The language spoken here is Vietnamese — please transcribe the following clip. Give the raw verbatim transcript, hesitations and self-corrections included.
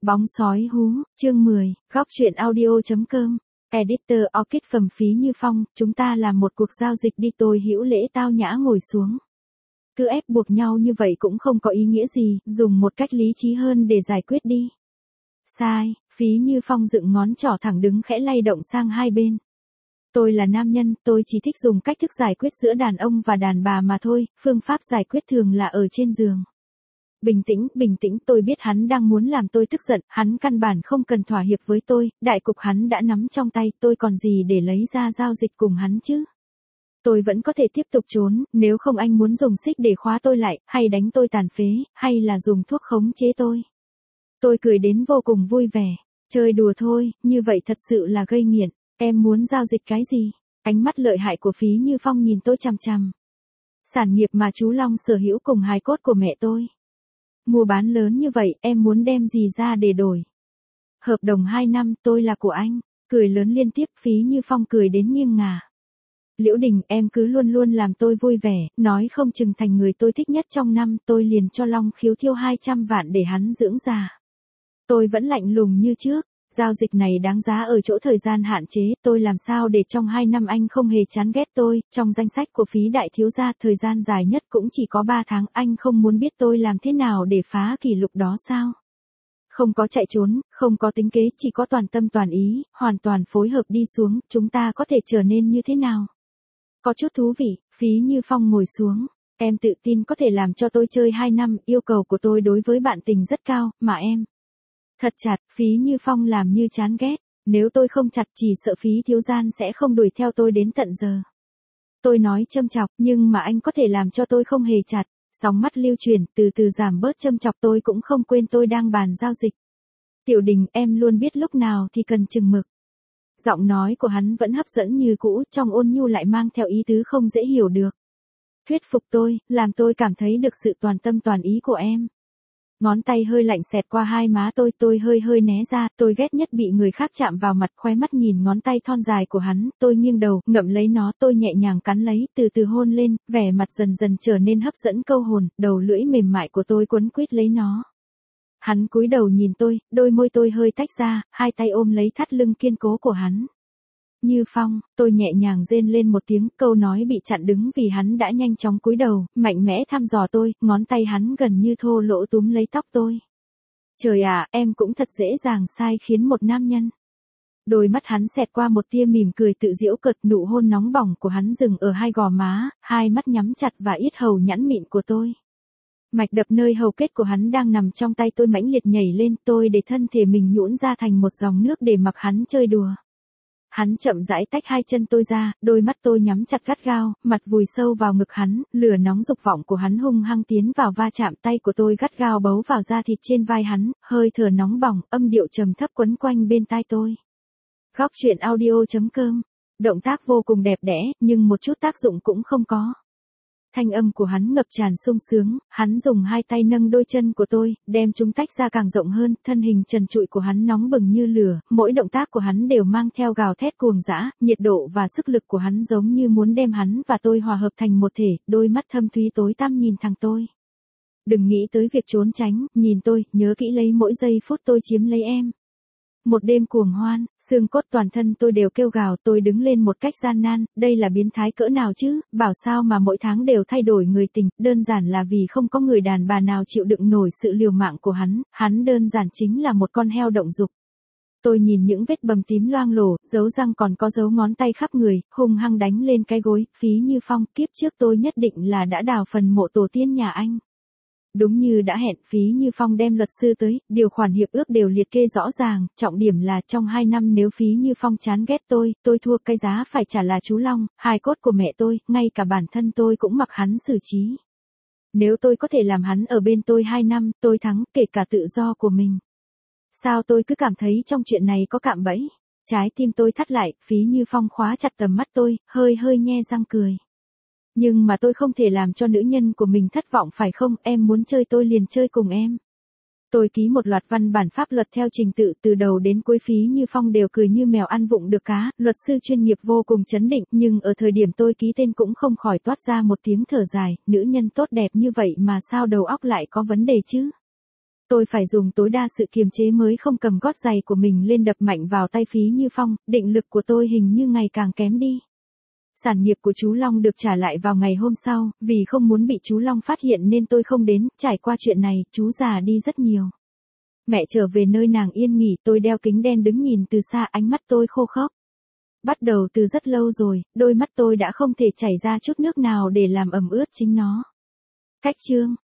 Bóng sói hú, chương mười, góc truyện audio.com, editor Orchid Phẩm Phí Như Phong, chúng ta làm một cuộc giao dịch đi. Tôi hữu lễ tao nhã ngồi xuống. Cứ ép buộc nhau như vậy cũng không có ý nghĩa gì, dùng một cách lý trí hơn để giải quyết đi. Sai, Phí Như Phong dựng ngón trỏ thẳng đứng khẽ lay động sang hai bên. Tôi là nam nhân, tôi chỉ thích dùng cách thức giải quyết giữa đàn ông và đàn bà mà thôi, phương pháp giải quyết thường là ở trên giường. Bình tĩnh, bình tĩnh, tôi biết hắn đang muốn làm tôi tức giận, hắn căn bản không cần thỏa hiệp với tôi, đại cục hắn đã nắm trong tay, tôi còn gì để lấy ra giao dịch cùng hắn chứ. Tôi vẫn có thể tiếp tục trốn, nếu không anh muốn dùng xích để khóa tôi lại, hay đánh tôi tàn phế, hay là dùng thuốc khống chế tôi. Tôi cười đến vô cùng vui vẻ, chơi đùa thôi, như vậy thật sự là gây nghiện, em muốn giao dịch cái gì? Ánh mắt lợi hại của Phí Như Phong nhìn tôi chằm chằm. Sản nghiệp mà chú Long sở hữu cùng hài cốt của mẹ tôi. Mua bán lớn như vậy, em muốn đem gì ra để đổi? Hợp đồng hai năm, tôi là của anh. Cười lớn liên tiếp, Phí Như Phong cười đến nghiêng ngả. Liễu Đình, em cứ luôn luôn làm tôi vui vẻ, nói không chừng thành người tôi thích nhất trong năm, tôi liền cho Long Khiếu thiêu hai trăm vạn để hắn dưỡng già. Tôi vẫn lạnh lùng như trước, giao dịch này đáng giá ở chỗ thời gian hạn chế, tôi làm sao để trong hai năm anh không hề chán ghét tôi, trong danh sách của Phí đại thiếu gia thời gian dài nhất cũng chỉ có ba tháng, anh không muốn biết tôi làm thế nào để phá kỷ lục đó sao? Không có chạy trốn, không có tính kế, chỉ có toàn tâm toàn ý, hoàn toàn phối hợp đi xuống, chúng ta có thể trở nên như thế nào? Có chút thú vị, Phí Như Phong ngồi xuống, em tự tin có thể làm cho tôi chơi hai năm, yêu cầu của tôi đối với bạn tình rất cao, mà em. Thật chặt, Phí Như Phong làm như chán ghét, nếu tôi không chặt chỉ sợ Phí thiếu gian sẽ không đuổi theo tôi đến tận giờ. Tôi nói châm chọc, nhưng mà anh có thể làm cho tôi không hề chặt, sóng mắt lưu chuyển, từ từ giảm bớt châm chọc, tôi cũng không quên tôi đang bàn giao dịch. Tiểu Đình, em luôn biết lúc nào thì cần chừng mực. Giọng nói của hắn vẫn hấp dẫn như cũ, trong ôn nhu lại mang theo ý tứ không dễ hiểu được. Thuyết phục tôi, làm tôi cảm thấy được sự toàn tâm toàn ý của em. Ngón tay hơi lạnh xẹt qua hai má tôi, tôi hơi hơi né ra, tôi ghét nhất bị người khác chạm vào mặt, khóe mắt nhìn ngón tay thon dài của hắn, tôi nghiêng đầu, ngậm lấy nó, tôi nhẹ nhàng cắn lấy, từ từ hôn lên, vẻ mặt dần dần trở nên hấp dẫn câu hồn, đầu lưỡi mềm mại của tôi quấn quýt lấy nó. Hắn cúi đầu nhìn tôi, đôi môi tôi hơi tách ra, hai tay ôm lấy thắt lưng kiên cố của hắn. Như Phong, tôi nhẹ nhàng rên lên một tiếng, câu nói bị chặn đứng vì hắn đã nhanh chóng cúi đầu, mạnh mẽ thăm dò tôi, ngón tay hắn gần như thô lỗ túm lấy tóc tôi. Trời ạ, em cũng thật dễ dàng sai khiến một nam nhân. Đôi mắt hắn xẹt qua một tia mỉm cười tự giễu cợt, nụ hôn nóng bỏng của hắn dừng ở hai gò má, hai mắt nhắm chặt và yết hầu nhẵn mịn của tôi. Mạch đập nơi hầu kết của hắn đang nằm trong tay tôi mãnh liệt nhảy lên, tôi để thân thể mình nhũn ra thành một dòng nước để mặc hắn chơi đùa. Hắn chậm rãi tách hai chân tôi ra, đôi mắt tôi nhắm chặt gắt gao, mặt vùi sâu vào ngực hắn, lửa nóng dục vọng của hắn hung hăng tiến vào va chạm, tay của tôi gắt gao bấu vào da thịt trên vai hắn, hơi thở nóng bỏng, âm điệu trầm thấp quấn quanh bên tai tôi. Góc truyện audio.com, động tác vô cùng đẹp đẽ, nhưng một chút tác dụng cũng không có. Thanh âm của hắn ngập tràn sung sướng, hắn dùng hai tay nâng đôi chân của tôi, đem chúng tách ra càng rộng hơn, thân hình trần trụi của hắn nóng bừng như lửa, mỗi động tác của hắn đều mang theo gào thét cuồng dã, nhiệt độ và sức lực của hắn giống như muốn đem hắn và tôi hòa hợp thành một thể, đôi mắt thâm thúy tối tăm nhìn thẳng tôi. Đừng nghĩ tới việc trốn tránh, nhìn tôi, nhớ kỹ lấy mỗi giây phút tôi chiếm lấy em. Một đêm cuồng hoan, xương cốt toàn thân tôi đều kêu gào, tôi đứng lên một cách gian nan, đây là biến thái cỡ nào chứ, bảo sao mà mỗi tháng đều thay đổi người tình, đơn giản là vì không có người đàn bà nào chịu đựng nổi sự liều mạng của hắn, hắn đơn giản chính là một con heo động dục. Tôi nhìn những vết bầm tím loang lổ, dấu răng còn có dấu ngón tay khắp người, hung hăng đánh lên cái gối, Phí Như Phong, kiếp trước tôi nhất định là đã đào phần mộ tổ tiên nhà anh. Đúng như đã hẹn, Phí Như Phong đem luật sư tới, điều khoản hiệp ước đều liệt kê rõ ràng, trọng điểm là trong hai năm nếu Phí Như Phong chán ghét tôi, tôi thua, cái giá phải trả là chú Long, hài cốt của mẹ tôi, ngay cả bản thân tôi cũng mặc hắn xử trí. Nếu tôi có thể làm hắn ở bên tôi hai năm, tôi thắng, kể cả tự do của mình. Sao tôi cứ cảm thấy trong chuyện này có cạm bẫy? Trái tim tôi thắt lại, Phí Như Phong khóa chặt tầm mắt tôi, hơi hơi nhe răng cười. Nhưng mà tôi không thể làm cho nữ nhân của mình thất vọng phải không, em muốn chơi tôi liền chơi cùng em. Tôi ký một loạt văn bản pháp luật theo trình tự, từ đầu đến cuối Phí Như Phong đều cười như mèo ăn vụng được cá, luật sư chuyên nghiệp vô cùng chấn định, nhưng ở thời điểm tôi ký tên cũng không khỏi toát ra một tiếng thở dài, nữ nhân tốt đẹp như vậy mà sao đầu óc lại có vấn đề chứ. Tôi phải dùng tối đa sự kiềm chế mới không cầm gót giày của mình lên đập mạnh vào tay Phí Như Phong, định lực của tôi hình như ngày càng kém đi. Sản nghiệp của chú Long được trả lại vào ngày hôm sau, vì không muốn bị chú Long phát hiện nên tôi không đến, trải qua chuyện này, chú già đi rất nhiều. Mẹ trở về nơi nàng yên nghỉ, tôi đeo kính đen đứng nhìn từ xa, ánh mắt tôi khô khốc. Bắt đầu từ rất lâu rồi, đôi mắt tôi đã không thể chảy ra chút nước nào để làm ẩm ướt chính nó. Cách chương